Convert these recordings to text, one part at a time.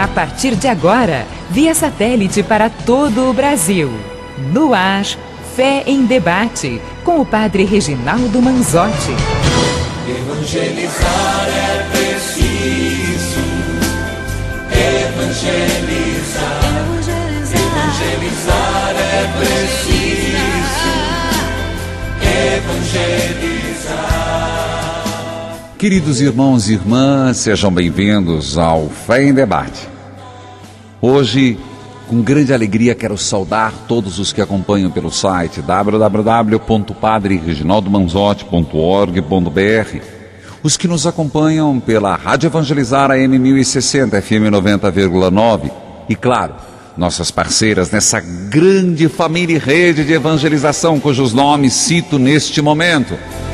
partir de agora, via satélite para todo o Brasil. No ar, Fé em Debate, com o Padre Reginaldo Manzotti. Evangelizar é preciso. Evangelizar. Evangelizar é preciso. Evangelizar. Queridos irmãos e irmãs, sejam bem-vindos ao Fé em Debate. Hoje, com grande alegria, quero saudar todos os que acompanham pelo site www.padrereginaldomanzotti.org.br, os que nos acompanham pela Rádio Evangelizar AM 1060, FM 90,9 e, claro, nossas parceiras nessa grande família e rede de evangelização, cujos nomes cito neste momento.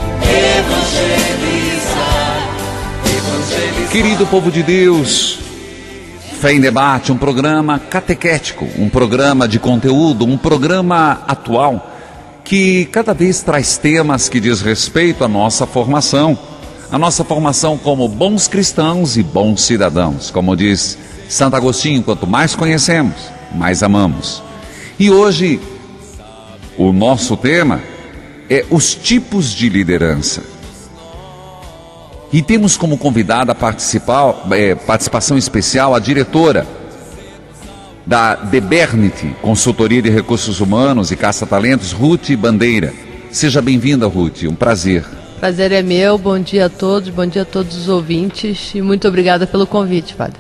Querido povo de Deus, Fé em Debate, um programa catequético, um programa de conteúdo, um programa atual, que cada vez traz temas que diz respeito à nossa formação como bons cristãos e bons cidadãos. Como diz Santo Agostinho, quanto mais conhecemos, mais amamos. E hoje, o nosso tema é os tipos de liderança. E temos como convidada a participação especial a diretora da Debernity, Consultoria de Recursos Humanos e Caça-Talentos, Ruth Bandeira. Seja bem-vinda, Ruth, um prazer. Prazer é meu, bom dia a todos os ouvintes e muito obrigada pelo convite, Padre.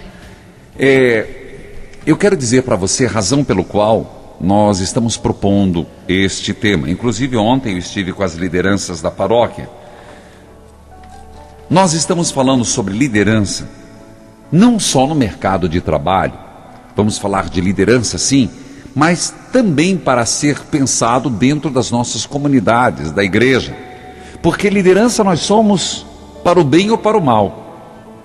Eu quero dizer para você a razão pelo qual nós estamos propondo este tema. Inclusive ontem eu estive com as lideranças da paróquia. Nós estamos falando sobre liderança, não só no mercado de trabalho, vamos falar de liderança sim, mas também para ser pensado dentro das nossas comunidades, da igreja, porque liderança nós somos para o bem ou para o mal,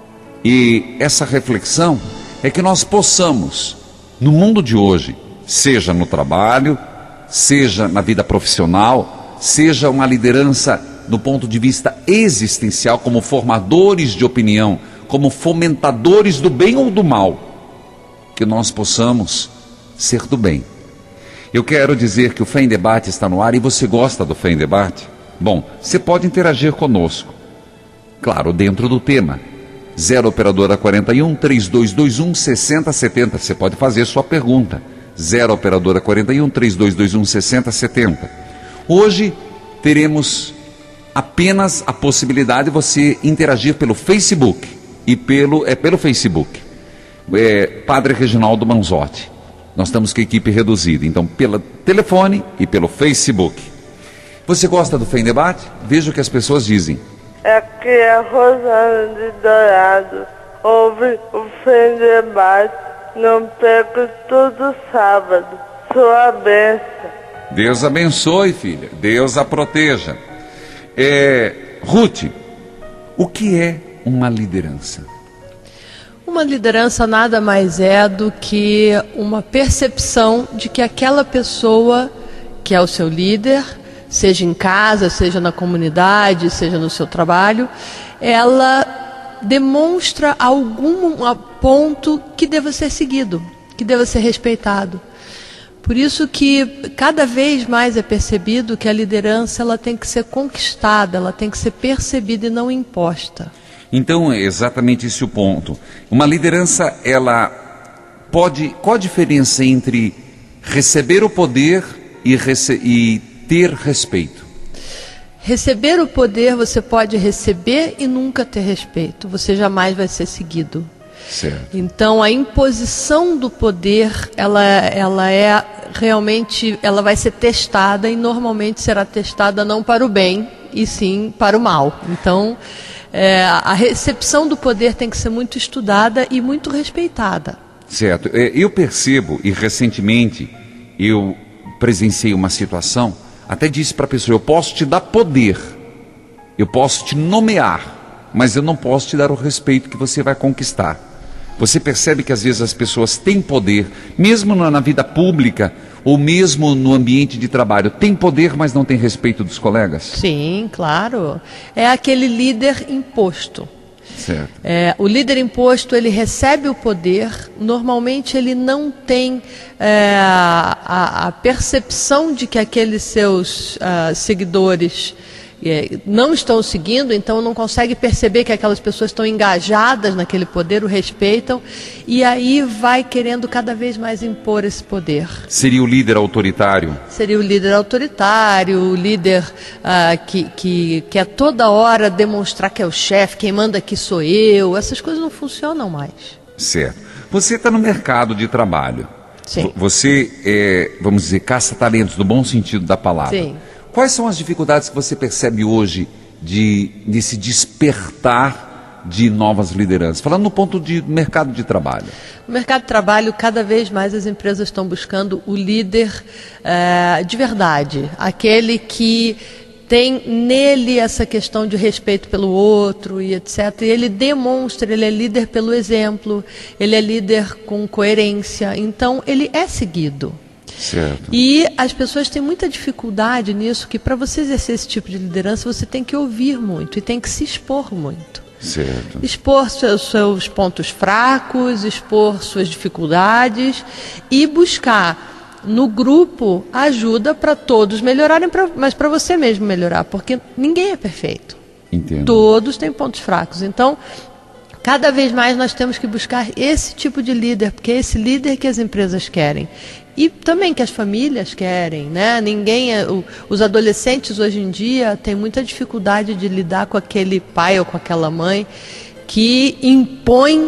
e essa reflexão é que nós possamos, no mundo de hoje, seja no trabalho, seja na vida profissional, seja uma liderança do ponto de vista existencial, como formadores de opinião, como fomentadores do bem ou do mal, que nós possamos ser do bem. Eu quero dizer que o Fé em Debate está no ar e você gosta do Fé em Debate? Bom, você pode interagir conosco, claro, dentro do tema. 0 operadora 41 3221 6070, você pode fazer sua pergunta. 0 operadora 41 3221 6070. Hoje teremos apenas a possibilidade de você interagir pelo Facebook e pelo Facebook. Padre Reginaldo Manzotti. Nós estamos com a equipe reduzida, então pelo telefone e pelo Facebook. Você gosta do Fé em Debate? Veja o que as pessoas dizem. Aqui é a Rosana de Dourado. Ouve o Fé em Debate. Não perca todo sábado. Sua bênção. Deus abençoe, filha. Deus a proteja. Ruth, o que é uma liderança? Uma liderança nada mais é do que uma percepção de que aquela pessoa que é o seu líder, seja em casa, seja na comunidade, seja no seu trabalho, ela demonstra algum ponto que deva ser seguido, que deva ser respeitado. Por isso que cada vez mais é percebido que a liderança ela tem que ser conquistada, ela tem que ser percebida e não imposta. Então é exatamente esse o ponto. Uma liderança, qual a diferença entre receber o poder e ter respeito? Receber o poder você pode receber e nunca ter respeito, você jamais vai ser seguido. Certo. Então a imposição do poder ela é realmente, ela vai ser testada e normalmente será testada não para o bem e sim para o mal. Então a recepção do poder tem que ser muito estudada e muito respeitada. Certo. Eu percebo, e recentemente eu presenciei uma situação, até disse para a pessoa: eu posso te dar poder, eu posso te nomear, mas eu não posso te dar o respeito que você vai conquistar. Você percebe que às vezes as pessoas têm poder, mesmo na vida pública ou mesmo no ambiente de trabalho, têm poder, mas não têm respeito dos colegas? Sim, claro. É aquele líder imposto. Certo. O líder imposto, ele recebe o poder, normalmente ele não tem a percepção de que aqueles seus seguidores não estão seguindo, então não consegue perceber que aquelas pessoas estão engajadas naquele poder, o respeitam, e aí vai querendo cada vez mais impor esse poder. Seria o líder autoritário? Seria o líder autoritário, o líder que quer toda hora demonstrar que é o chefe, quem manda aqui sou eu. Essas coisas não funcionam mais. Certo. Você está no mercado de trabalho. Sim. Você vamos dizer, caça-talentos, no bom sentido da palavra. Sim. Quais são as dificuldades que você percebe hoje desse despertar de novas lideranças? Falando no ponto de mercado de trabalho. No mercado de trabalho, cada vez mais as empresas estão buscando o líder de verdade, aquele que tem nele essa questão de respeito pelo outro e etc. E ele demonstra, ele é líder pelo exemplo, ele é líder com coerência, então ele é seguido. Certo. E as pessoas têm muita dificuldade nisso, que para você exercer esse tipo de liderança, você tem que ouvir muito e tem que se expor muito. Certo. Expor seus pontos fracos, expor suas dificuldades e buscar no grupo ajuda para todos melhorarem, mas para você mesmo melhorar, porque ninguém é perfeito. Entendo. Todos têm pontos fracos. Então, cada vez mais nós temos que buscar esse tipo de líder, porque é esse líder que as empresas querem. E também que as famílias querem, né? Os adolescentes hoje em dia têm muita dificuldade de lidar com aquele pai ou com aquela mãe que impõe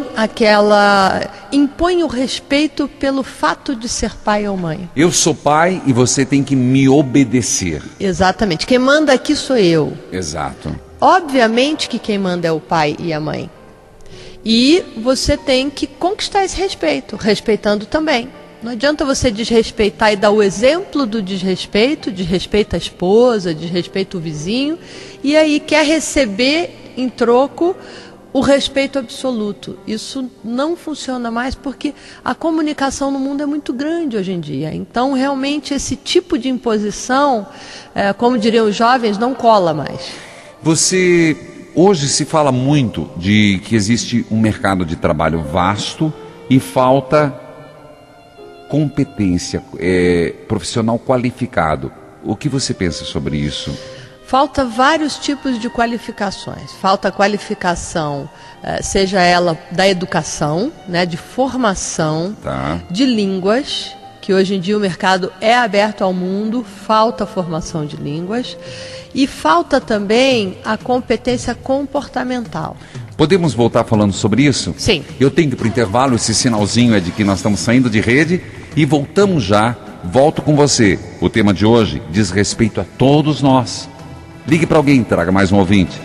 o respeito pelo fato de ser pai ou mãe. Eu sou pai e você tem que me obedecer. Exatamente. Quem manda aqui sou eu. Exato. Obviamente que quem manda é o pai e a mãe. E você tem que conquistar esse respeito, respeitando também. Não adianta você desrespeitar e dar o exemplo do desrespeito, desrespeita a esposa, desrespeita o vizinho, e aí quer receber em troco o respeito absoluto. Isso não funciona mais porque a comunicação no mundo é muito grande hoje em dia. Então, realmente, esse tipo de imposição, como diriam os jovens, não cola mais. Hoje se fala muito de que existe um mercado de trabalho vasto e falta competência, profissional qualificado. O que você pensa sobre isso? Falta vários tipos de qualificações. Falta qualificação, seja ela da educação, né, de formação, de línguas, que hoje em dia o mercado é aberto ao mundo, falta formação de línguas. E falta também a competência comportamental. Podemos voltar falando sobre isso? Sim. Eu tenho que ir para o intervalo, esse sinalzinho é de que nós estamos saindo de rede e voltamos já. Volto com você. O tema de hoje diz respeito a todos nós. Ligue para alguém, traga mais um ouvinte.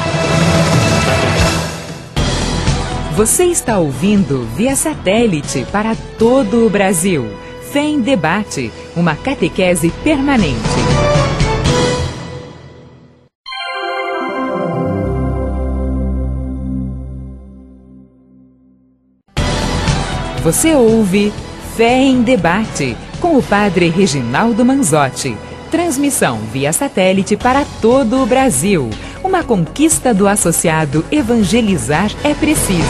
Você está ouvindo via satélite para todo o Brasil. Fé em Debate, uma catequese permanente. Você ouve Fé em Debate, com o padre Reginaldo Manzotti. Transmissão via satélite para todo o Brasil. Uma conquista do associado Evangelizar é Preciso.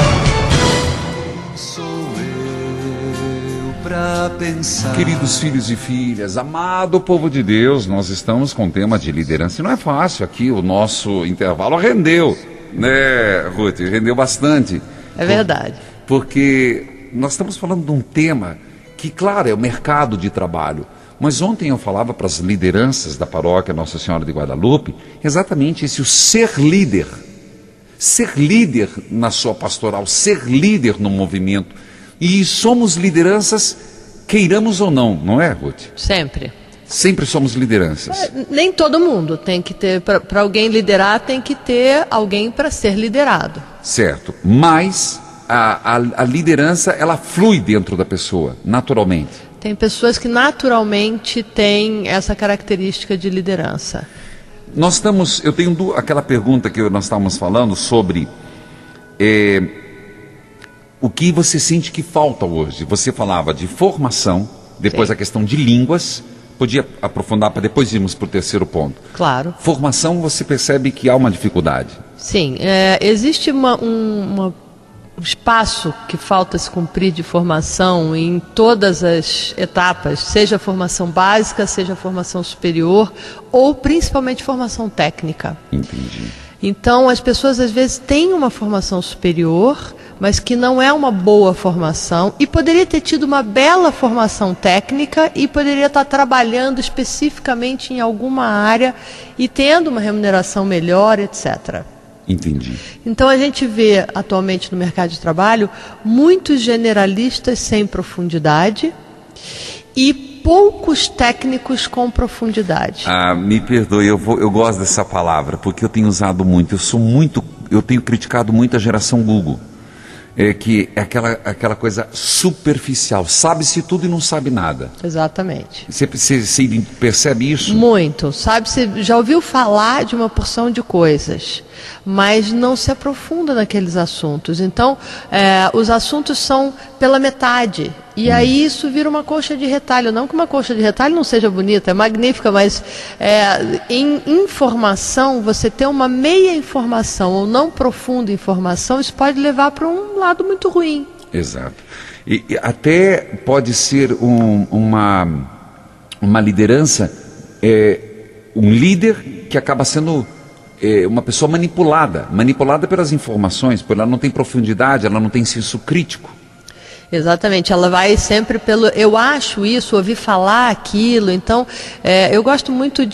Sou eu pra pensar. Queridos filhos e filhas, amado povo de Deus, nós estamos com o tema de liderança. E não é fácil aqui, o nosso intervalo rendeu, né, Ruth? Rendeu bastante. É verdade. Porque nós estamos falando de um tema que, claro, é o mercado de trabalho. Mas ontem eu falava para as lideranças da paróquia Nossa Senhora de Guadalupe, exatamente esse, o ser líder. Ser líder na sua pastoral, ser líder no movimento. E somos lideranças, queiramos ou não, não é, Ruth? Sempre. Sempre somos lideranças. Nem todo mundo tem que ter, para alguém liderar, tem que ter alguém para ser liderado. Certo, mas a liderança, ela flui dentro da pessoa, naturalmente. Tem pessoas que naturalmente têm essa característica de liderança. Eu tenho aquela pergunta que nós estávamos falando sobre o que você sente que falta hoje. Você falava de formação, depois Sim. a questão de línguas, podia aprofundar para depois irmos para o terceiro ponto. Claro. Formação, você percebe que há uma dificuldade. Sim, existe um espaço que falta se cumprir de formação em todas as etapas, seja a formação básica, seja a formação superior, ou principalmente formação técnica. Entendi. Então, as pessoas às vezes têm uma formação superior, mas que não é uma boa formação, e poderia ter tido uma bela formação técnica e poderia estar trabalhando especificamente em alguma área e tendo uma remuneração melhor, etc. Entendi. Então a gente vê atualmente no mercado de trabalho muitos generalistas sem profundidade e poucos técnicos com profundidade. Me perdoe, eu gosto dessa palavra, porque eu tenho usado muito, eu tenho criticado muito a geração Google. Que é aquela coisa superficial, sabe-se tudo e não sabe nada. Exatamente. Você percebe isso? Muito. Você já ouviu falar de uma porção de coisas, mas não se aprofunda naqueles assuntos. Então, os assuntos são pela metade. E aí isso vira uma coxa de retalho. Não que uma coxa de retalho não seja bonita, é magnífica, mas em informação, você ter uma meia informação ou não profunda informação, isso pode levar para um lado muito ruim. Exato. E até pode ser uma liderança, um líder que acaba sendo uma pessoa manipulada pelas informações, porque ela não tem profundidade, ela não tem senso crítico. Exatamente, ela vai sempre pelo eu acho isso, ouvi falar aquilo. Então, eu gosto muito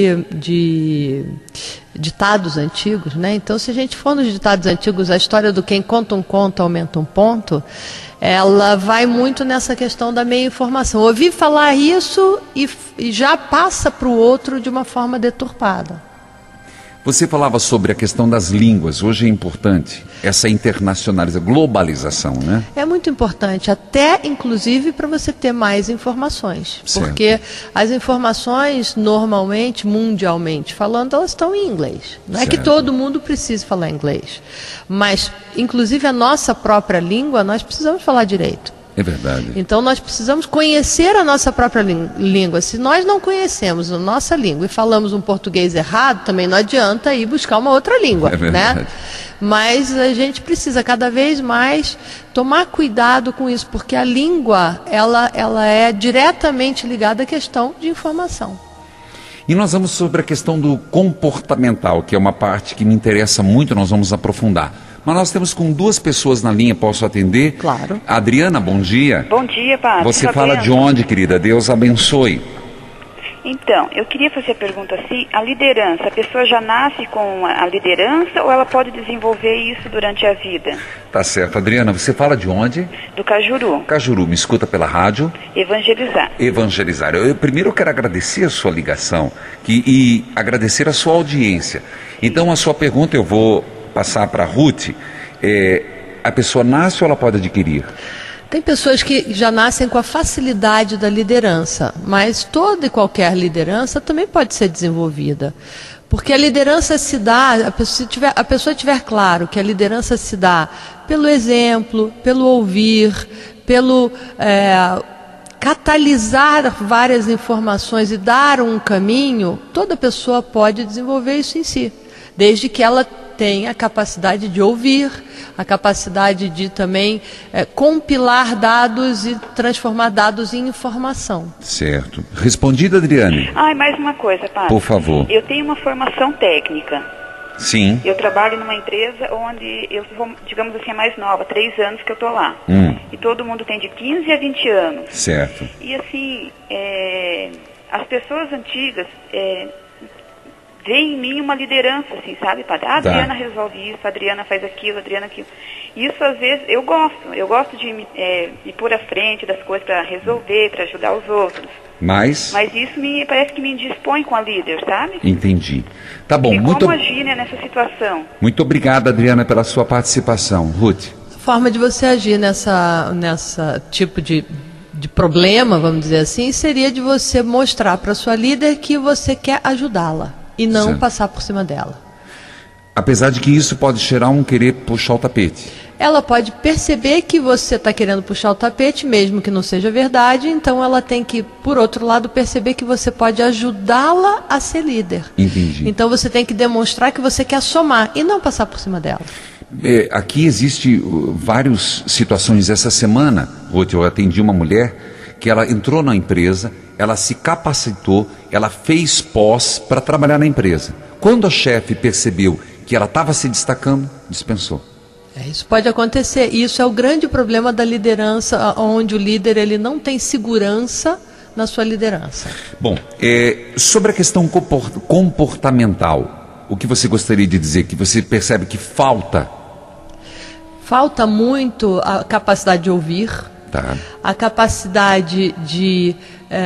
de ditados antigos, né? Então, se a gente for nos ditados antigos, a história do quem conta um conto aumenta um ponto, ela vai muito nessa questão da meia informação. Ouvi falar isso e já passa para o outro de uma forma deturpada. Você falava sobre a questão das línguas. Hoje é importante essa internacionalização, globalização, né? É muito importante, até inclusive para você ter mais informações. Certo. Porque as informações, normalmente, mundialmente falando, elas estão em inglês. Não é que todo mundo precise falar inglês. Mas, inclusive, a nossa própria língua, nós precisamos falar direito. É verdade. Então nós precisamos conhecer a nossa própria língua. Se nós não conhecemos a nossa língua e falamos um português errado, também não adianta ir buscar uma outra língua, é verdade, né? Mas a gente precisa cada vez mais tomar cuidado com isso, porque a língua ela é diretamente ligada à questão de informação. E nós vamos sobre a questão do comportamental, que é uma parte que me interessa muito, nós vamos aprofundar. Mas nós temos com duas pessoas na linha, posso atender? Claro. Adriana, bom dia. Bom dia, padre. Você fala de onde, querida? Deus abençoe. Então, eu queria fazer a pergunta assim, a liderança, a pessoa já nasce com a liderança ou ela pode desenvolver isso durante a vida? Tá certo. Adriana, você fala de onde? Do Cajuru. Cajuru, me escuta pela rádio? Evangelizar. Evangelizar. Primeiro eu quero agradecer a sua ligação e agradecer a sua audiência. Então a sua pergunta eu vou passar para a Ruth. A pessoa nasce ou ela pode adquirir? Tem pessoas que já nascem com a facilidade da liderança, mas toda e qualquer liderança também pode ser desenvolvida. Porque a liderança se dá, se a pessoa tiver claro que a liderança se dá pelo exemplo, pelo ouvir, pelo catalisar várias informações e dar um caminho, toda pessoa pode desenvolver isso em si, desde que ela tem a capacidade de ouvir, a capacidade de também compilar dados e transformar dados em informação. Certo. Respondida, Adriane? Mais uma coisa, padre. Por favor. Eu tenho uma formação técnica. Sim. Eu trabalho numa empresa onde eu vou, digamos assim, a mais nova, 3 anos que eu estou lá. E todo mundo tem de 15 a 20 anos. Certo. E assim, as pessoas antigas vê em mim uma liderança, assim, sabe, padre? A Adriana resolve isso, a Adriana faz aquilo, a Adriana aquilo. Isso, às vezes, eu gosto de me pôr à frente das coisas para resolver, para ajudar os outros. Mas isso parece que me indispõe com a líder, sabe? Entendi. Tá bom. Como agir, né, nessa situação? Muito obrigado, Adriana, pela sua participação. Ruth? A forma de você agir nessa tipo de problema, vamos dizer assim, seria de você mostrar para sua líder que você quer ajudá-la. E não passar por cima dela. Apesar de que isso pode gerar um querer puxar o tapete. Ela pode perceber que você está querendo puxar o tapete, mesmo que não seja verdade, então ela tem que, por outro lado, perceber que você pode ajudá-la a ser líder. Entendi. Então você tem que demonstrar que você quer somar e não passar por cima dela. Aqui existe várias situações. Essa semana, Ruth, eu atendi uma mulher que ela entrou na empresa, ela se capacitou, ela fez pós para trabalhar na empresa. Quando a chefe percebeu que ela estava se destacando, dispensou. Isso pode acontecer. Isso é o grande problema da liderança, onde o líder ele não tem segurança na sua liderança. Bom, sobre a questão comportamental, o que você gostaria de dizer? Que você percebe que falta? Falta muito a capacidade de ouvir, a capacidade de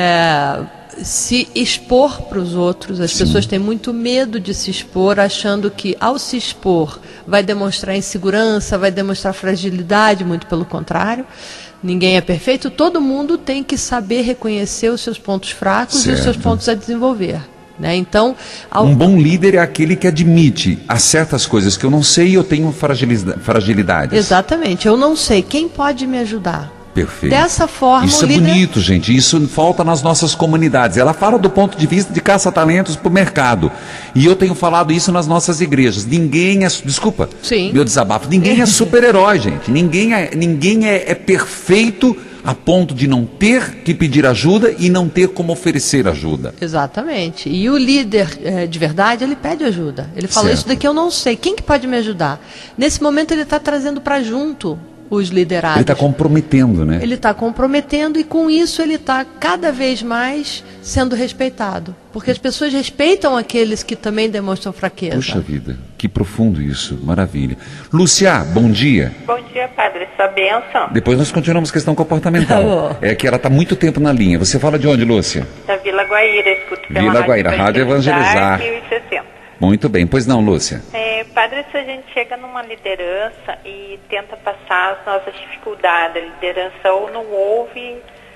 se expor para os outros. As pessoas têm muito medo de se expor, achando que ao se expor vai demonstrar insegurança, vai demonstrar fragilidade, muito pelo contrário. Ninguém é perfeito, todo mundo tem que saber reconhecer os seus pontos fracos e os seus pontos a desenvolver. Né? Então, um bom líder é aquele que admite há certas coisas que eu não sei e eu tenho fragilidades. Exatamente, eu não sei, quem pode me ajudar? Perfeito. Dessa forma, isso o líder... é bonito, gente. Isso falta nas nossas comunidades. Ela fala do ponto de vista de caça-talentos para o mercado. E eu tenho falado isso nas nossas igrejas. Ninguém é... Desculpa, meu desabafo. Ninguém é super-herói, gente. Ninguém é perfeito a ponto de não ter que pedir ajuda e não ter como oferecer ajuda. Exatamente. E o líder de verdade, ele pede ajuda. Ele fala, isso daqui eu não sei. Quem que pode me ajudar? Nesse momento ele está trazendo para junto os liderados. Ele está comprometendo, né? Ele está comprometendo e com isso ele está cada vez mais sendo respeitado. Porque as pessoas respeitam aqueles que também demonstram fraqueza. Puxa vida, que profundo isso, maravilha. Lúcia, bom dia. Bom dia, padre, sua bênção. Depois nós continuamos questão comportamental. É que ela está muito tempo na linha. Você fala de onde, Lúcia? Da Vila Guaíra, escuto pela Vila Guaíra, Rádio Evangelizar. 1060. Muito bem, pois não, Lúcia? Padre, se a gente chega numa liderança e tenta passar as nossas dificuldades, a liderança ou não ouve,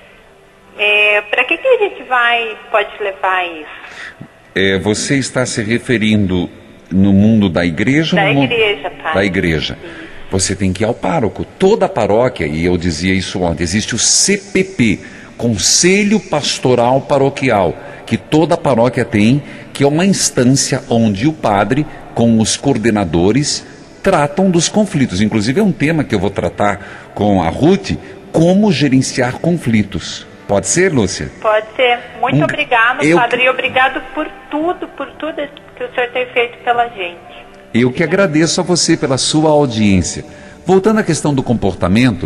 para que a gente pode levar isso? Você está se referindo no mundo da igreja? Da igreja, padre. Da igreja. Sim. Você tem que ir ao pároco. Toda a paróquia, e eu dizia isso ontem, existe o CPP, Conselho Pastoral Paroquial, que toda a paróquia tem, que é uma instância onde o padre, com os coordenadores, tratam dos conflitos. Inclusive é um tema que eu vou tratar com a Ruth, como gerenciar conflitos. Pode ser, Lúcia? Pode ser. Muito obrigado, padre, e obrigado por tudo que o senhor tem feito pela gente. Eu que agradeço a você pela sua audiência. Voltando à questão do comportamento,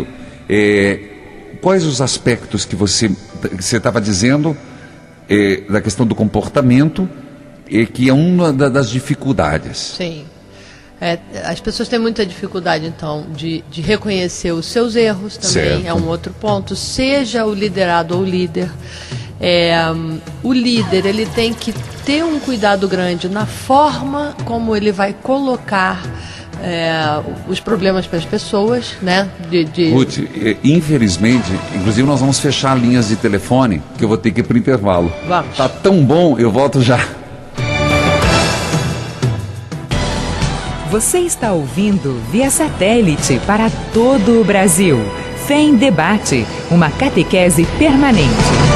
quais os aspectos que você estava dizendo da questão do comportamento, que é uma das dificuldades? Sim. As pessoas têm muita dificuldade, então, de reconhecer os seus erros também, é um outro ponto. Seja o liderado ou o líder, o líder ele tem que ter um cuidado grande na forma como ele vai colocar os problemas para as pessoas, né? Ruth, infelizmente, inclusive nós vamos fechar linhas de telefone, que eu vou ter que ir para o intervalo. Vamos. Tá tão bom, eu volto já. Você está ouvindo via satélite para todo o Brasil. Fé em Debate, uma catequese permanente.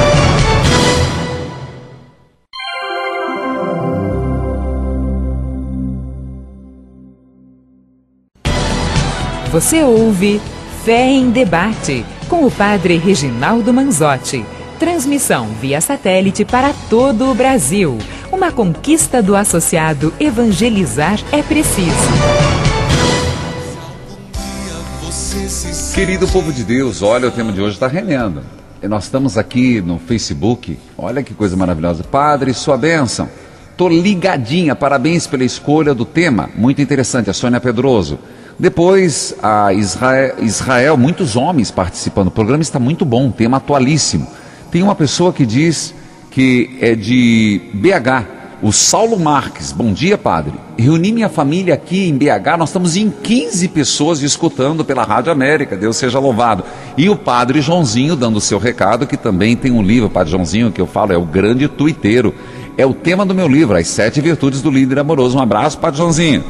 Você ouve Fé em Debate, com o padre Reginaldo Manzotti. Transmissão via satélite para todo o Brasil. Uma conquista do associado Evangelizar é Preciso. Querido povo de Deus, olha, o tema de hoje está rendendo. Nós estamos aqui no Facebook, olha que coisa maravilhosa. Padre, sua bênção. Estou ligadinha, parabéns pela escolha do tema, muito interessante, a Sônia Pedroso. Depois, a Israel, muitos homens participando, o programa está muito bom, tema atualíssimo. Tem uma pessoa que diz que é de BH, o Saulo Marques. Bom dia, padre. Reuni minha família aqui em BH, nós estamos em 15 pessoas escutando pela Rádio América, Deus seja louvado. E o padre Joãozinho dando o seu recado, que também tem um livro, padre Joãozinho, que eu falo, é o grande tuiteiro. É o tema do meu livro, As 7 Virtudes do Líder Amoroso. Um abraço, padre Joãozinho.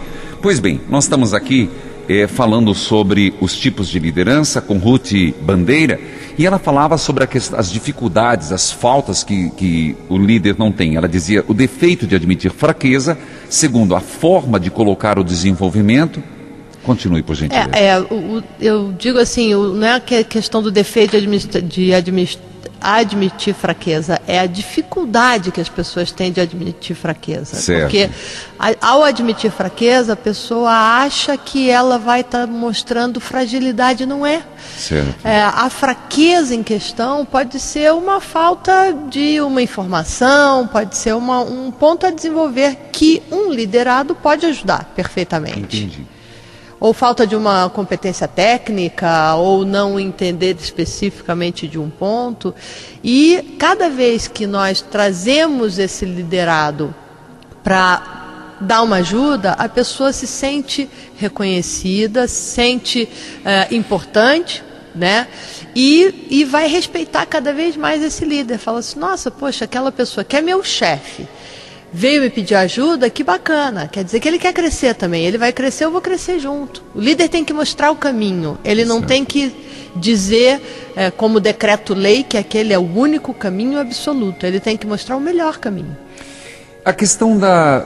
Pois bem, nós estamos aqui falando sobre os tipos de liderança com Ruth Bandeira, e ela falava sobre as dificuldades, as faltas que o líder não tem. Ela dizia o defeito de admitir fraqueza, segundo, a forma de colocar o desenvolvimento. Continue, por gentileza. Eu digo assim, não é a questão do defeito de admitir fraqueza, é a dificuldade que as pessoas têm de admitir fraqueza. Certo. Porque ao admitir fraqueza, a pessoa acha que ela vai estar mostrando fragilidade, não é. Certo. A fraqueza em questão pode ser uma falta de uma informação, pode ser um ponto a desenvolver que um liderado pode ajudar perfeitamente. Entendi. Ou falta de uma competência técnica, ou não entender especificamente de um ponto. E cada vez que nós trazemos esse liderado para dar uma ajuda, a pessoa se sente reconhecida, se sente importante, né? E vai respeitar cada vez mais esse líder. Fala assim, nossa, poxa, aquela pessoa que é meu chefe, veio me pedir ajuda, que bacana. Quer dizer que ele quer crescer também. Ele vai crescer, eu vou crescer junto. O líder tem que mostrar o caminho. Ele não tem que dizer, como decreto-lei, que aquele é o único caminho absoluto. Ele tem que mostrar o melhor caminho. A questão da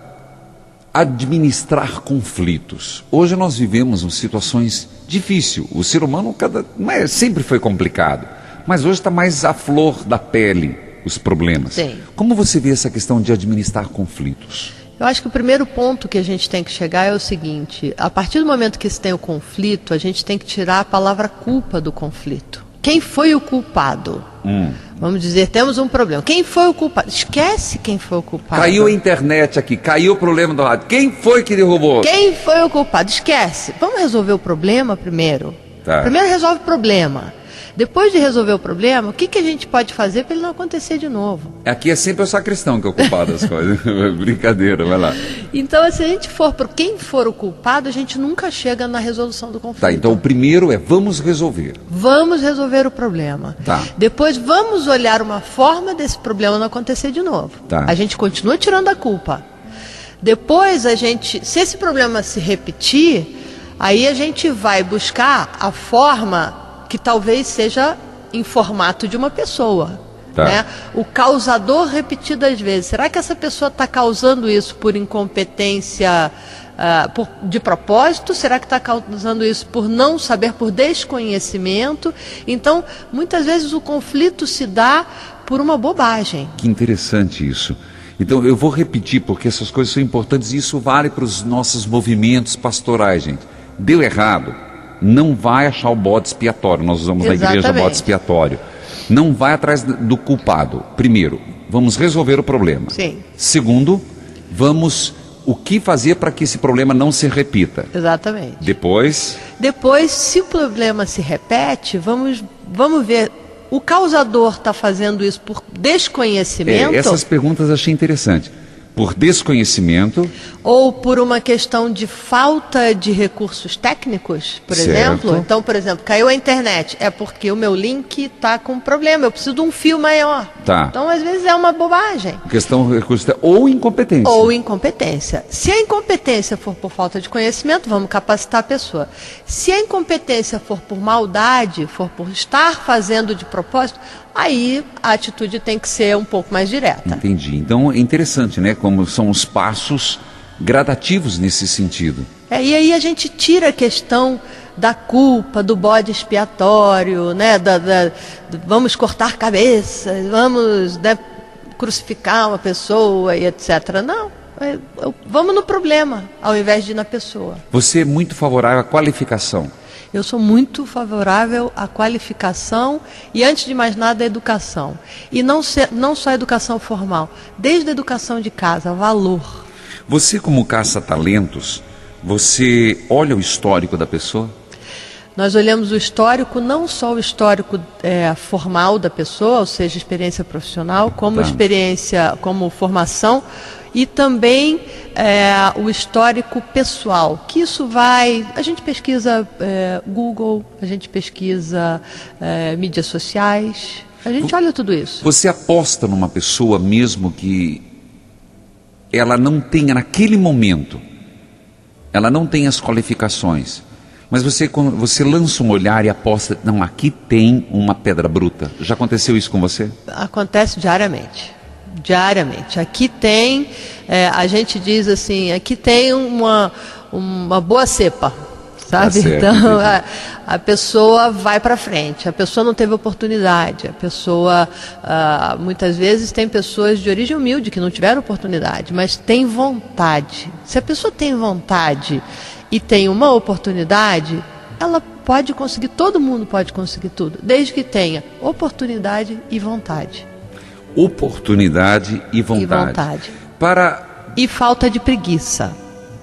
administrar conflitos. Hoje nós vivemos em situações difíceis. O ser humano sempre foi complicado, mas hoje está mais à flor da pele os problemas. Sim. Como você vê essa questão de administrar conflitos? Eu acho que o primeiro ponto que a gente tem que chegar é o seguinte: a partir do momento que se tem o conflito, a gente tem que tirar a palavra culpa do conflito. Quem foi o culpado? Vamos dizer, temos um problema. Quem foi o culpado? Esquece quem foi o culpado. Caiu a internet aqui, caiu o problema do rádio. Quem foi que derrubou? Quem foi o culpado? Esquece. Vamos resolver o problema primeiro. Tá. Primeiro resolve o problema. Depois de resolver o problema, o que a gente pode fazer para ele não acontecer de novo? Aqui é sempre o sacristão que é o culpado das coisas. Brincadeira, vai lá. Então, se a gente for por quem for o culpado, a gente nunca chega na resolução do conflito. Tá, então o primeiro é vamos resolver. Vamos resolver o problema. Tá. Depois vamos olhar uma forma desse problema não acontecer de novo. Tá. A gente continua tirando a culpa. Depois se esse problema se repetir, aí a gente vai buscar a forma que talvez seja em formato de uma pessoa. Tá. Né? O causador repetidas vezes. Será que essa pessoa está causando isso por incompetência, de propósito? Será que está causando isso por não saber, por desconhecimento? Então, muitas vezes o conflito se dá por uma bobagem. Que interessante isso. Então, eu vou repetir, porque essas coisas são importantes e isso vale para os nossos movimentos pastorais, gente. Deu errado, não vai achar o bode expiatório. Nós usamos na igreja bode expiatório. Não vai atrás do culpado. Primeiro, vamos resolver o problema. Sim. Segundo, o que fazer para que esse problema não se repita. Exatamente. Depois, se o problema se repete, vamos ver. O causador está fazendo isso por desconhecimento? Essas perguntas eu achei interessante. Por desconhecimento. Ou por uma questão de falta de recursos técnicos, por exemplo. Então, por exemplo, caiu a internet. É porque o meu link está com problema. Eu preciso de um fio maior. Tá. Então, às vezes, é uma bobagem. Questão de recursos ou incompetência. Ou incompetência. Se a incompetência for por falta de conhecimento, vamos capacitar a pessoa. Se a incompetência for por maldade, for por estar fazendo de propósito, aí a atitude tem que ser um pouco mais direta. Entendi. Então é interessante, né? Como são os passos gradativos nesse sentido. E aí a gente tira a questão da culpa, do bode expiatório, né? Vamos cortar cabeças, vamos crucificar uma pessoa e etc. Não, vamos no problema, ao invés de ir na pessoa. Você é muito favorável à qualificação? Eu sou muito favorável à qualificação e, antes de mais nada, à educação. E não só a educação formal, desde a educação de casa, valor. Você, como caça-talentos, você olha o histórico da pessoa? Nós olhamos o histórico, não só o histórico formal da pessoa, ou seja, experiência profissional, como experiência, como formação, e também o histórico pessoal, que isso a gente pesquisa Google, a gente pesquisa mídias sociais, a gente olha tudo isso. Você aposta numa pessoa mesmo que ela não tenha naquele momento ela não tem as qualificações, mas quando você lança um olhar e aposta, não, aqui tem uma pedra bruta. Já aconteceu isso com você? Acontece diariamente. Diariamente. Aqui tem, a gente diz assim, aqui tem uma boa cepa, sabe? Tá certo, então a pessoa vai para frente, a pessoa não teve oportunidade, a pessoa, muitas vezes tem pessoas de origem humilde que não tiveram oportunidade, mas tem vontade. Se a pessoa tem vontade e tem uma oportunidade, ela pode conseguir, todo mundo pode conseguir tudo, desde que tenha oportunidade e vontade. Oportunidade e vontade. E falta de preguiça.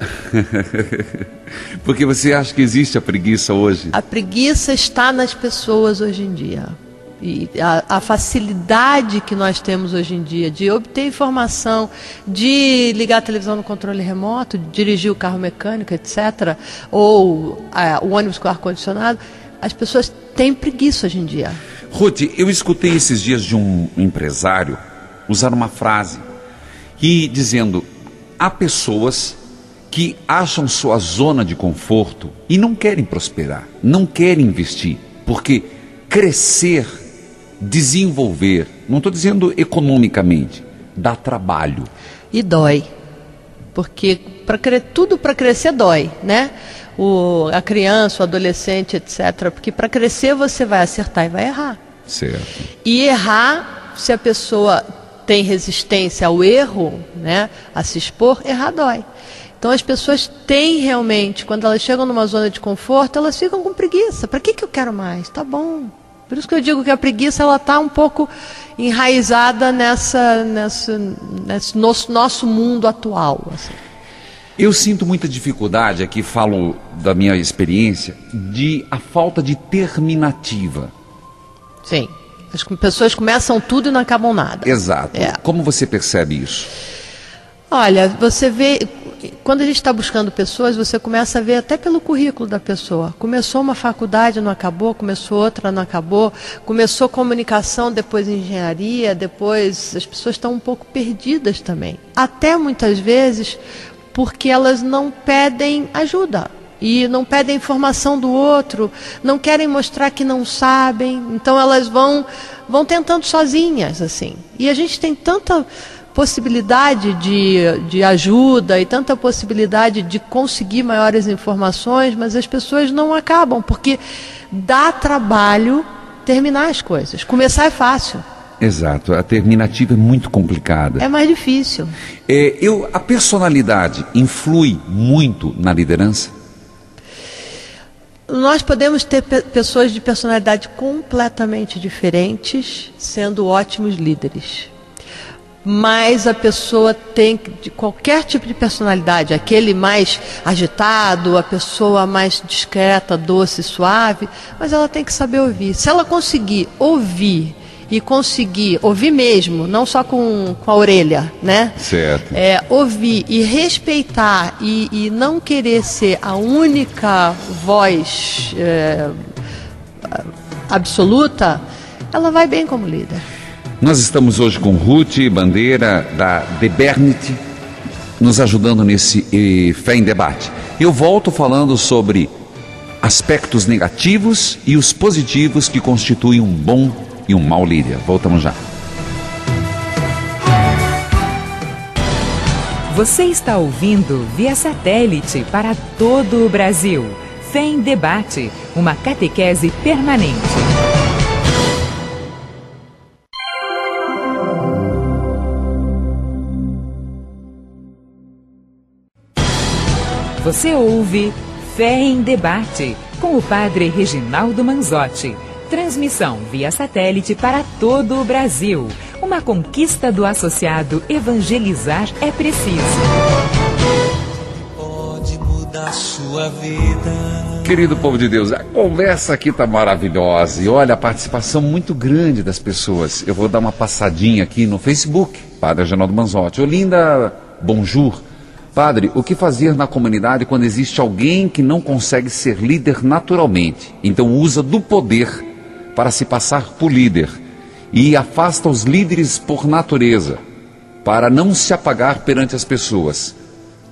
Porque você acha que existe a preguiça hoje? A preguiça está nas pessoas hoje em dia. E a facilidade que nós temos hoje em dia de obter informação, de ligar a televisão no controle remoto, de dirigir o carro mecânico, etc., ou o ônibus com ar-condicionado, as pessoas têm preguiça hoje em dia. Ruth, eu escutei esses dias de um empresário usar uma frase e dizendo: há pessoas que acham sua zona de conforto e não querem prosperar, não querem investir, porque crescer, desenvolver, não estou dizendo economicamente, dá trabalho. E dói, porque tudo para crescer dói, né? A criança, o adolescente, etc. Porque para crescer você vai acertar e vai errar. Certo. E errar, se a pessoa tem resistência ao erro, né, a se expor, errar dói. Então as pessoas têm realmente, quando elas chegam numa zona de conforto, elas ficam com preguiça. Para que eu quero mais? Tá bom. Por isso que eu digo que a preguiça ela está um pouco enraizada nesse nosso mundo atual. Assim. Eu sinto muita dificuldade, aqui falo da minha experiência, a falta de terminativa. Sim, as pessoas começam tudo e não acabam nada. Exato. Como você percebe isso? Olha, você vê, quando a gente está buscando pessoas, você começa a ver até pelo currículo da pessoa. Começou uma faculdade, não acabou, começou outra, não acabou, começou comunicação, depois engenharia, depois as pessoas estão um pouco perdidas também. Até muitas vezes porque elas não pedem ajuda e não pedem informação do outro, não querem mostrar que não sabem, então elas vão tentando sozinhas, assim. E a gente tem tanta possibilidade de ajuda e tanta possibilidade de conseguir maiores informações, mas as pessoas não acabam, porque dá trabalho terminar as coisas. Começar é fácil. Exato, a terminativa é muito complicada. É mais difícil. A personalidade influi muito na liderança? Nós podemos ter pessoas de personalidade completamente diferentes, sendo ótimos líderes. Mas a pessoa tem, de qualquer tipo de personalidade, aquele mais agitado, a pessoa mais discreta, doce, suave, mas ela tem que saber ouvir. Se ela conseguir ouvir e conseguir ouvir mesmo, não só com a orelha, né? Certo. Ouvir e respeitar e não querer ser a única voz absoluta, ela vai bem como líder. Nós estamos hoje com Ruth Bandeira, da Debernit, nos ajudando nesse Fé em Debate. Eu volto falando sobre aspectos negativos e os positivos que constituem um bom e um mau líder. Voltamos já. Você está ouvindo via satélite para todo o Brasil. Fé em Debate, uma catequese permanente. Você ouve Fé em Debate, com o padre Reginaldo Manzotti. Transmissão via satélite para todo o Brasil. Uma conquista do associado Evangelizar é Preciso. Pode mudar sua vida. Querido povo de Deus, a conversa aqui está maravilhosa. E olha, a participação muito grande das pessoas. Eu vou dar uma passadinha aqui no Facebook, padre Reginaldo Manzotti. Olinda, bonjour. Padre, o que fazer na comunidade quando existe alguém que não consegue ser líder naturalmente? Então usa do poder para se passar por líder e afasta os líderes por natureza, para não se apagar perante as pessoas.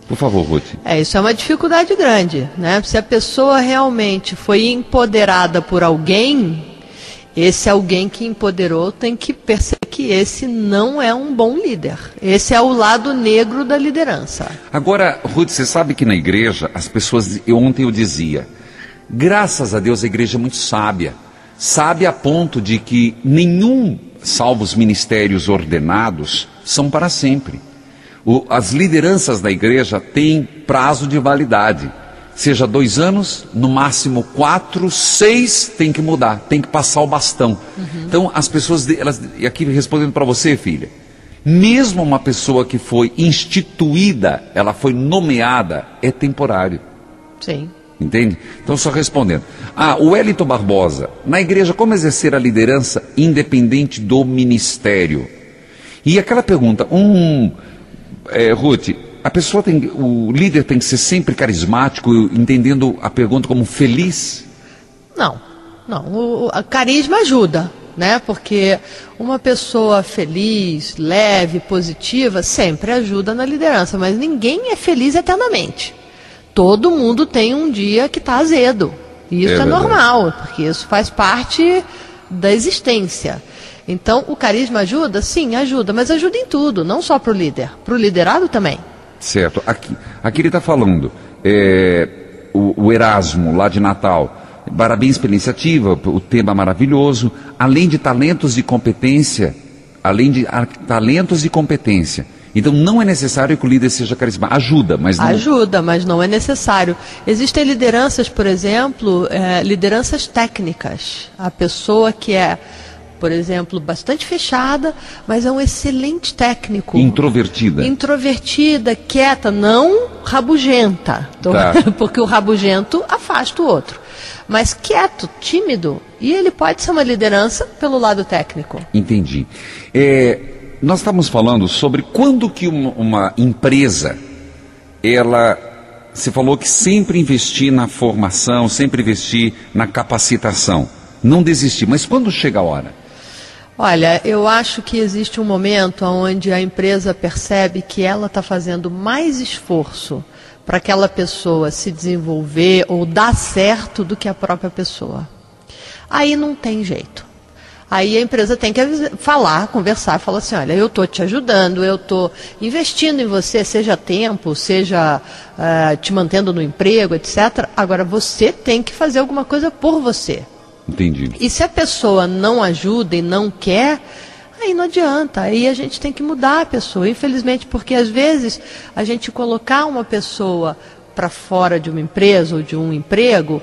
Por favor, Ruth. Isso é uma dificuldade grande, né? Se a pessoa realmente foi empoderada por alguém, esse alguém que empoderou tem que perceber que esse não é um bom líder. Esse é o lado negro da liderança. Agora, Ruth, você sabe que na igreja, as pessoas, ontem eu dizia, graças a Deus a igreja é muito sábia. Sábia a ponto de que nenhum, salvo os ministérios ordenados, são para sempre. As lideranças da igreja têm prazo de validade. Seja 2 anos, no máximo 4, 6, tem que mudar, tem que passar o bastão. Então as pessoas, e aqui respondendo para você, filha, mesmo uma pessoa que foi instituída, ela foi nomeada, é temporário. Sim. Entende? Então só respondendo. O Wellington Barbosa, na igreja, como exercer a liderança independente do ministério? E aquela pergunta, Ruth, o líder tem que ser sempre carismático, entendendo a pergunta como feliz? Não. O carisma ajuda, né? Porque uma pessoa feliz, leve, positiva, sempre ajuda na liderança, mas ninguém é feliz eternamente. Todo mundo tem um dia que está azedo. E isso é normal, porque isso faz parte da existência. Então, o carisma ajuda? Sim, ajuda, mas ajuda em tudo, não só para o líder, para o liderado também. Certo. Aqui ele está falando, o Erasmo, lá de Natal, parabéns pela iniciativa, o tema maravilhoso, além de talentos e competência, Então não é necessário que o líder seja carismático, ajuda, mas não... Ajuda, mas não é necessário. Existem lideranças, por exemplo, lideranças técnicas. A pessoa que é, por exemplo, bastante fechada, mas é um excelente técnico. Introvertida, quieta, não rabugenta. Tá. Porque o rabugento afasta o outro. Mas quieto, tímido, e ele pode ser uma liderança pelo lado técnico. Entendi. Nós estamos falando sobre quando que uma empresa, você falou que sempre investir na formação, sempre investir na capacitação, não desistir, mas quando chega a hora? Olha, eu acho que existe um momento onde a empresa percebe que ela está fazendo mais esforço para aquela pessoa se desenvolver ou dar certo do que a própria pessoa. Aí não tem jeito. Aí a empresa tem que conversar, falar assim, olha, eu estou te ajudando, eu estou investindo em você, seja tempo, seja te mantendo no emprego, etc. Agora você tem que fazer alguma coisa por você. Entendi. E se a pessoa não ajuda e não quer, aí não adianta, aí a gente tem que mudar a pessoa, infelizmente, porque às vezes a gente colocar uma pessoa para fora de uma empresa ou de um emprego,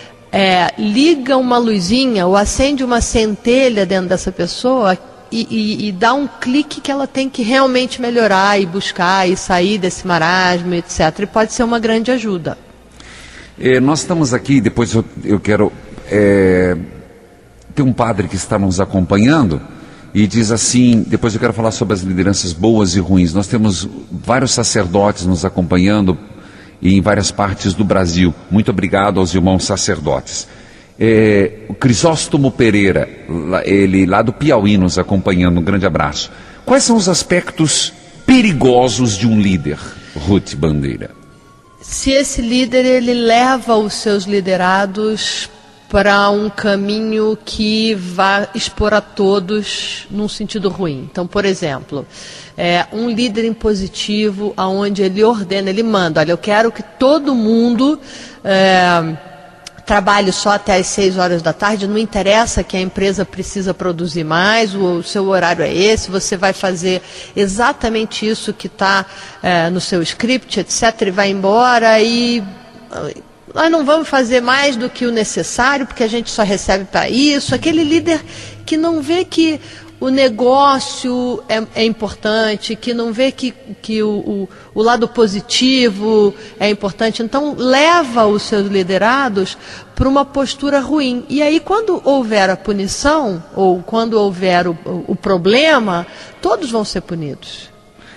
liga uma luzinha ou acende uma centelha dentro dessa pessoa e dá um clique que ela tem que realmente melhorar e buscar e sair desse marasmo, etc. E pode ser uma grande ajuda. Nós estamos aqui, depois eu quero... tem um padre que está nos acompanhando e diz assim, depois eu quero falar sobre as lideranças boas e ruins. Nós temos vários sacerdotes nos acompanhando em várias partes do Brasil. Muito obrigado aos irmãos sacerdotes. O Crisóstomo Pereira, ele lá do Piauí nos acompanhando, um grande abraço. Quais são os aspectos perigosos de um líder, Ruth Bandeira? Se esse líder ele leva os seus liderados para um caminho que vai expor a todos num sentido ruim. Então, por exemplo, um líder impositivo, onde ele ordena, ele manda, olha, eu quero que todo mundo trabalhe só até às 6 horas da tarde, não interessa que a empresa precisa produzir mais, o seu horário é esse, você vai fazer exatamente isso que está no seu script, etc., e vai embora e... nós não vamos fazer mais do que o necessário, porque a gente só recebe para isso. Aquele líder que não vê que o negócio é importante, que não vê que o lado positivo é importante. Então, leva os seus liderados para uma postura ruim. E aí, quando houver a punição, ou quando houver o problema, todos vão ser punidos.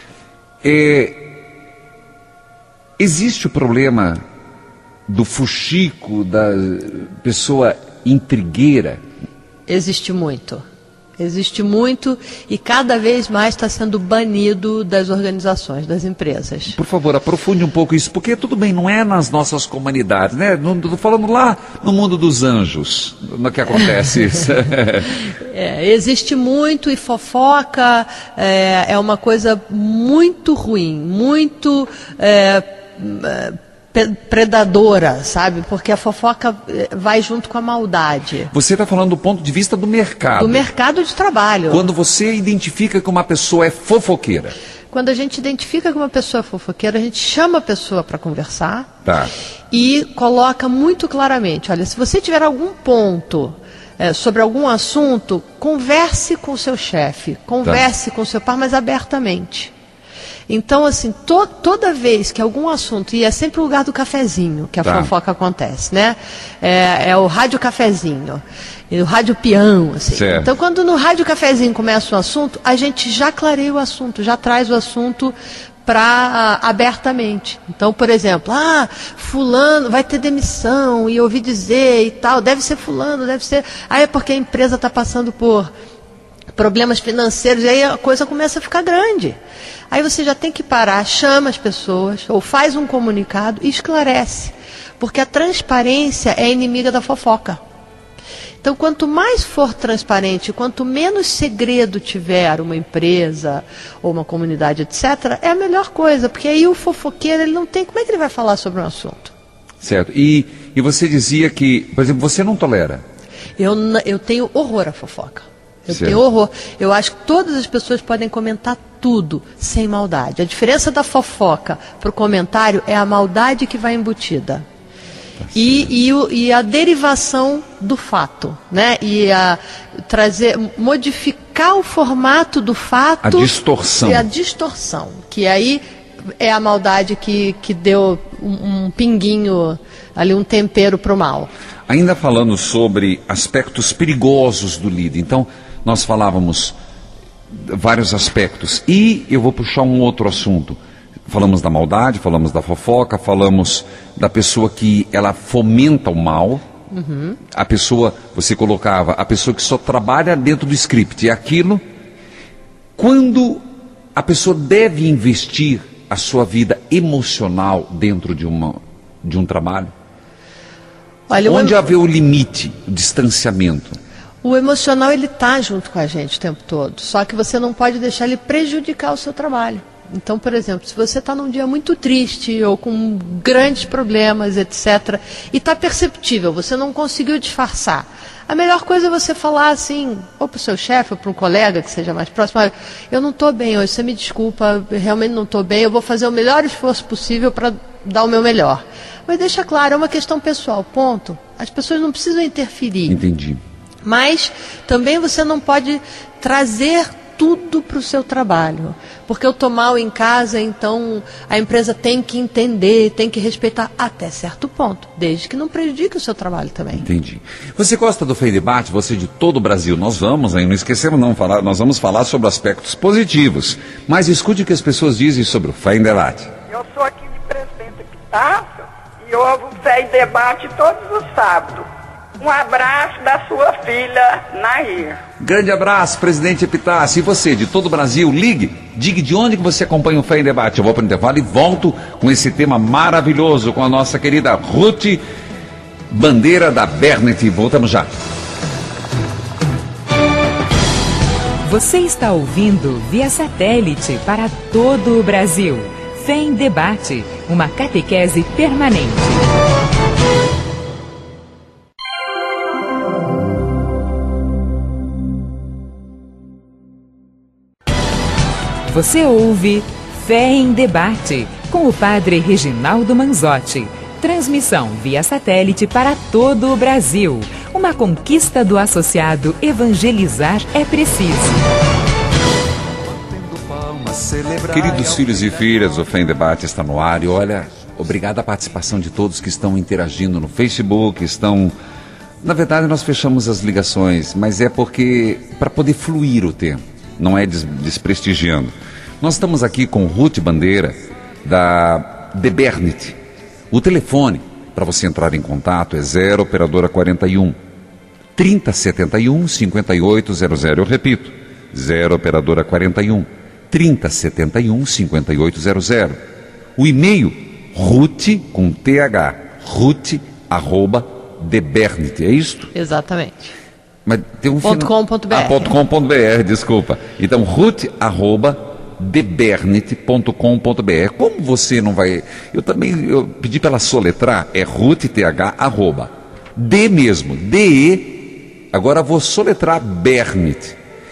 Existe o problema do fuxico, da pessoa intrigueira? Existe muito. Existe muito e cada vez mais está sendo banido das organizações, das empresas. Por favor, aprofunde um pouco isso, porque tudo bem, não é nas nossas comunidades, né? Estou falando lá no mundo dos anjos, no que acontece isso. Existe muito e fofoca é uma coisa muito ruim, muito predadora, sabe? Porque a fofoca vai junto com a maldade. Você está falando do ponto de vista do mercado. Do mercado de trabalho. Quando você identifica que uma pessoa é fofoqueira. Quando a gente identifica que uma pessoa é fofoqueira, a gente chama a pessoa para conversar. Tá. E coloca muito claramente, olha, se você tiver algum ponto sobre algum assunto, converse com o seu chefe, converse com o seu par, mas abertamente. Então, assim, toda vez que algum assunto, e é sempre o lugar do cafezinho que a fofoca acontece, né? É o rádio cafezinho, o rádio peão, assim. Certo. Então, quando no rádio cafezinho começa o assunto, a gente já clareia o assunto, já traz o assunto abertamente. Então, por exemplo, fulano vai ter demissão, e ouvi dizer e tal, deve ser fulano, deve ser... Aí é porque a empresa está passando por problemas financeiros, e aí a coisa começa a ficar grande. Aí você já tem que parar, chama as pessoas, ou faz um comunicado e esclarece. Porque a transparência é inimiga da fofoca. Então, quanto mais for transparente, quanto menos segredo tiver uma empresa ou uma comunidade, etc., é a melhor coisa. Porque aí o fofoqueiro, ele não tem... Como é que ele vai falar sobre um assunto? Certo. E você dizia que, por exemplo, você não tolera? Eu tenho horror à fofoca. Eu tenho horror. Eu acho que todas as pessoas podem comentar tudo sem maldade. A diferença da fofoca para o comentário é a maldade que vai embutida. E a derivação do fato, né? E modificar o formato do fato. A distorção. E a distorção, que aí é a maldade que deu um pinguinho, ali um tempero para o mal. Ainda falando sobre aspectos perigosos do líder, então nós falávamos vários aspectos e eu vou puxar um outro assunto. Falamos da maldade, falamos da fofoca, falamos da pessoa que ela fomenta o mal. Uhum. A pessoa, você colocava, a pessoa que só trabalha dentro do script. E aquilo, quando a pessoa deve investir a sua vida emocional dentro de um trabalho? Olha, onde haver o limite, o distanciamento? O emocional, ele está junto com a gente o tempo todo. Só que você não pode deixar ele prejudicar o seu trabalho. Então, por exemplo, se você está num dia muito triste ou com grandes problemas, etc., e está perceptível, você não conseguiu disfarçar, a melhor coisa é você falar assim, ou para o seu chefe, ou para um colega que seja mais próximo, olha, eu não estou bem hoje, você me desculpa, eu realmente não estou bem, eu vou fazer o melhor esforço possível para dar o meu melhor. Mas deixa claro, é uma questão pessoal, ponto. As pessoas não precisam interferir. Entendi. Mas também você não pode trazer tudo para o seu trabalho. Porque eu estou mal em casa, então a empresa tem que entender, tem que respeitar até certo ponto, desde que não prejudique o seu trabalho também. Entendi. Você gosta do Fé em Debate? Você de todo o Brasil. Nós vamos, não esquecemos não, nós vamos falar sobre aspectos positivos. Mas escute o que as pessoas dizem sobre o Fé em Debate. Eu sou aqui de Presidente Epitácio e ouvo o Fé em Debate todos os sábados. Um abraço da sua filha, Nair. Grande abraço, Presidente Epitácio. E você, de todo o Brasil, ligue, diga de onde que você acompanha o Fé em Debate. Eu vou para o intervalo e volto com esse tema maravilhoso com a nossa querida Ruth Bandeira da Bernet. Voltamos já. Você está ouvindo via satélite para todo o Brasil. Fé em Debate, uma catequese permanente. Você ouve Fé em Debate, com o padre Reginaldo Manzotti. Transmissão via satélite para todo o Brasil. Uma conquista do associado Evangelizar é Preciso. Queridos filhos e filhas, o Fé em Debate está no ar. E olha, obrigado à participação de todos que estão interagindo no Facebook, Na verdade, nós fechamos as ligações, mas é porque para poder fluir o tempo, não é desprestigiando. Nós estamos aqui com Ruth Bandeira, da The Bernet. O telefone para você entrar em contato é 0 operadora 41 3071-5800. Eu repito, 0 operadora 41 3071-5800. O e-mail, Ruth, com TH, Ruth@debernit, é isso? Exatamente. Mas tem um .com.br. .com.br, desculpa. Então, Ruth@debernit.com.br. Como você não vai... Eu pedi para ela soletrar, é Ruth, TH, arroba. D mesmo, D-E. Agora vou soletrar Bernit.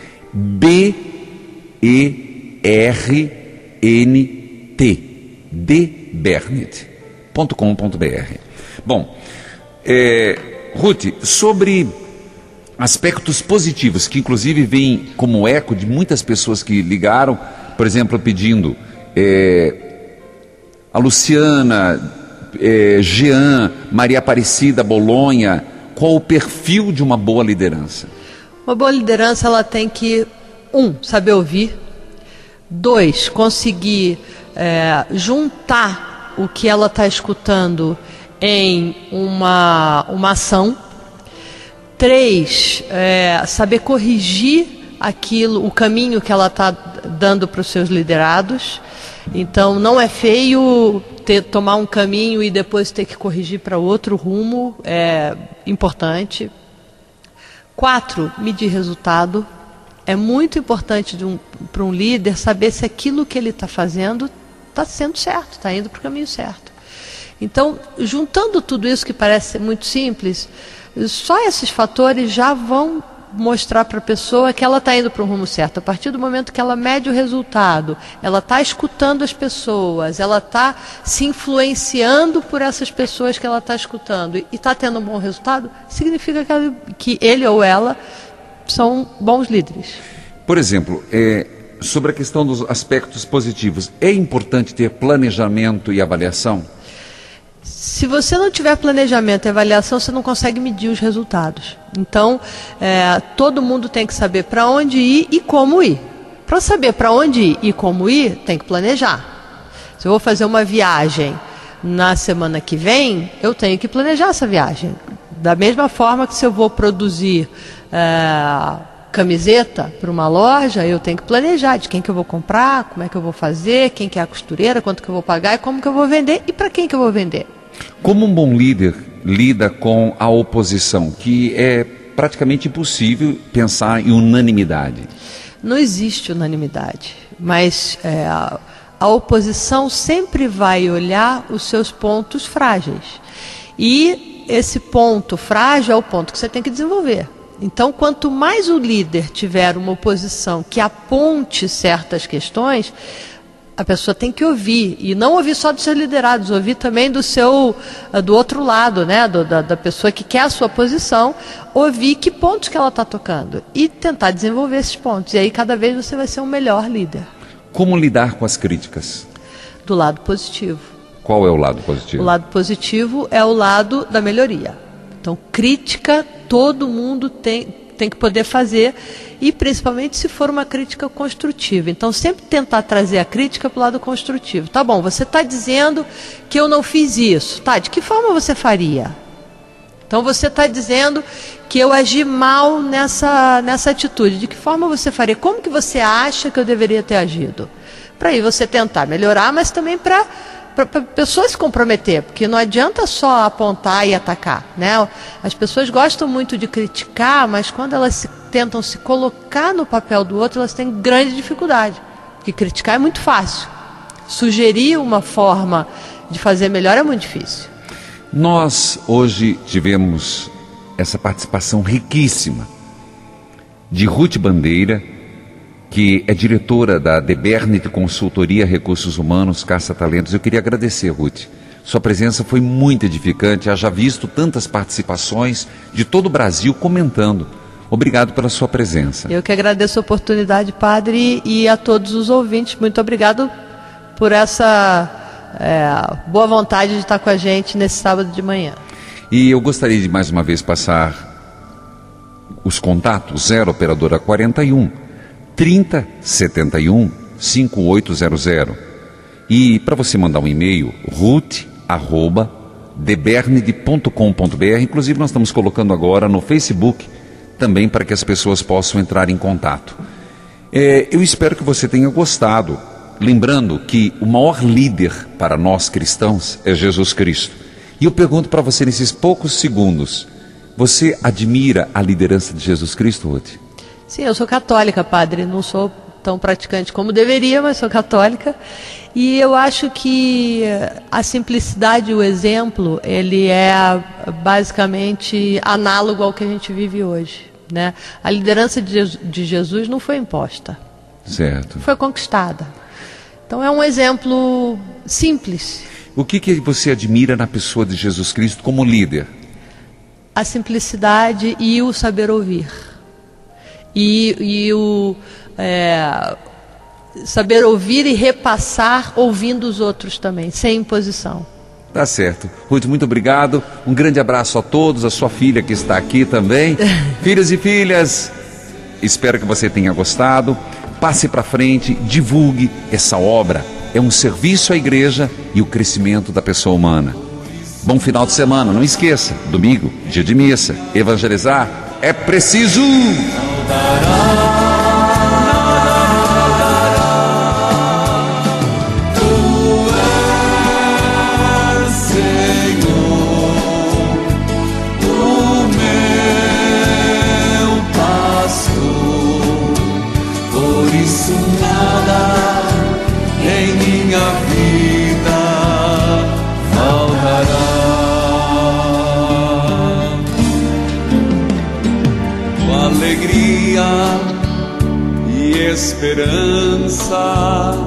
B-E-R-N-T. debernit.com.br. Bom, Ruth, sobre aspectos positivos, que inclusive vêm como eco de muitas pessoas que ligaram, por exemplo, pedindo a Luciana, Jean, Maria Aparecida, Bolonha, qual o perfil de uma boa liderança? Uma boa liderança, ela tem que, 1, saber ouvir, 2, conseguir juntar o que ela está escutando em uma ação, 3, saber corrigir o caminho que ela está dando para os seus liderados. Então, não é feio tomar um caminho e depois ter que corrigir para outro rumo, é importante. 4, medir resultado. É muito importante para um líder saber se aquilo que ele está fazendo está sendo certo, está indo para o caminho certo. Então, juntando tudo isso que parece muito simples, só esses fatores já vão mostrar para a pessoa que ela está indo para o rumo certo. A partir do momento que ela mede o resultado, ela está escutando as pessoas, ela está se influenciando por essas pessoas que ela está escutando e está tendo um bom resultado, significa que ele ou ela são bons líderes. Por exemplo, sobre a questão dos aspectos positivos, é importante ter planejamento e avaliação? Se você não tiver planejamento e avaliação, você não consegue medir os resultados. Então, todo mundo tem que saber para onde ir e como ir. Para saber para onde ir e como ir, tem que planejar. Se eu vou fazer uma viagem na semana que vem, eu tenho que planejar essa viagem. Da mesma forma que se eu vou produzir camiseta para uma loja, eu tenho que planejar de quem que eu vou comprar, como é que eu vou fazer, quem que é a costureira, quanto que eu vou pagar e como que eu vou vender e para quem que eu vou vender. Como um bom líder lida com a oposição, que é praticamente impossível pensar em unanimidade? Não existe unanimidade, mas a oposição sempre vai olhar os seus pontos frágeis. E esse ponto frágil é o ponto que você tem que desenvolver. Então, quanto mais o líder tiver uma oposição que aponte certas questões, a pessoa tem que ouvir, e não ouvir só dos seus liderados, ouvir também do outro lado, né, da pessoa que quer a sua posição, ouvir que pontos que ela está tocando e tentar desenvolver esses pontos. E aí cada vez você vai ser um melhor líder. Como lidar com as críticas? Do lado positivo. Qual é o lado positivo? O lado positivo é o lado da melhoria. Então, crítica todo mundo tem que poder fazer, e principalmente se for uma crítica construtiva. Então, sempre tentar trazer a crítica para o lado construtivo. Tá bom, você está dizendo que eu não fiz isso. Tá, de que forma você faria? Então, você está dizendo que eu agi mal nessa atitude. De que forma você faria? Como que você acha que eu deveria ter agido? Para aí você tentar melhorar, mas também para pessoas se comprometer, porque não adianta só apontar e atacar, né? As pessoas gostam muito de criticar, mas quando elas tentam se colocar no papel do outro, elas têm grande dificuldade, porque criticar é muito fácil, sugerir uma forma de fazer melhor é muito difícil. Nós hoje tivemos essa participação riquíssima de Ruth Bandeira, que é diretora da Debernit Consultoria Recursos Humanos, Caça Talentos. Eu queria agradecer, Ruth. Sua presença foi muito edificante, haja visto tantas participações de todo o Brasil comentando. Obrigado pela sua presença. Eu que agradeço a oportunidade, padre, e a todos os ouvintes. Muito obrigado por essa boa vontade de estar com a gente nesse sábado de manhã. E eu gostaria de mais uma vez passar os contatos: 0 operadora 41 3071 5800. E para você mandar um e-mail, ruth@debernit.com.br. Inclusive nós estamos colocando agora no Facebook também para que as pessoas possam entrar em contato. Eu espero que você tenha gostado, lembrando que o maior líder para nós cristãos é Jesus Cristo. E eu pergunto para você nesses poucos segundos, você admira a liderança de Jesus Cristo, Ruth? Sim, eu sou católica, padre, não sou tão praticante como deveria, mas sou católica. E eu acho que a simplicidade e o exemplo, ele é basicamente análogo ao que a gente vive hoje, né? A liderança de Jesus não foi imposta. Certo. Foi conquistada. Então é um exemplo simples. O que você admira na pessoa de Jesus Cristo como líder? A simplicidade e o saber ouvir. E o saber ouvir e repassar ouvindo os outros também, sem imposição. Tá certo. Ruth, muito obrigado. Um grande abraço a todos, a sua filha que está aqui também. Filhos e filhas, espero que você tenha gostado. Passe para frente, divulgue essa obra. É um serviço à igreja e o crescimento da pessoa humana. Bom final de semana, não esqueça, domingo, dia de missa, evangelizar é preciso! E esperança,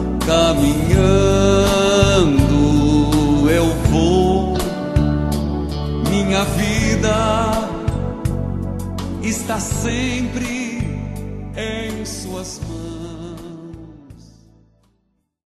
caminhando eu vou. Minha vida está sempre em suas mãos.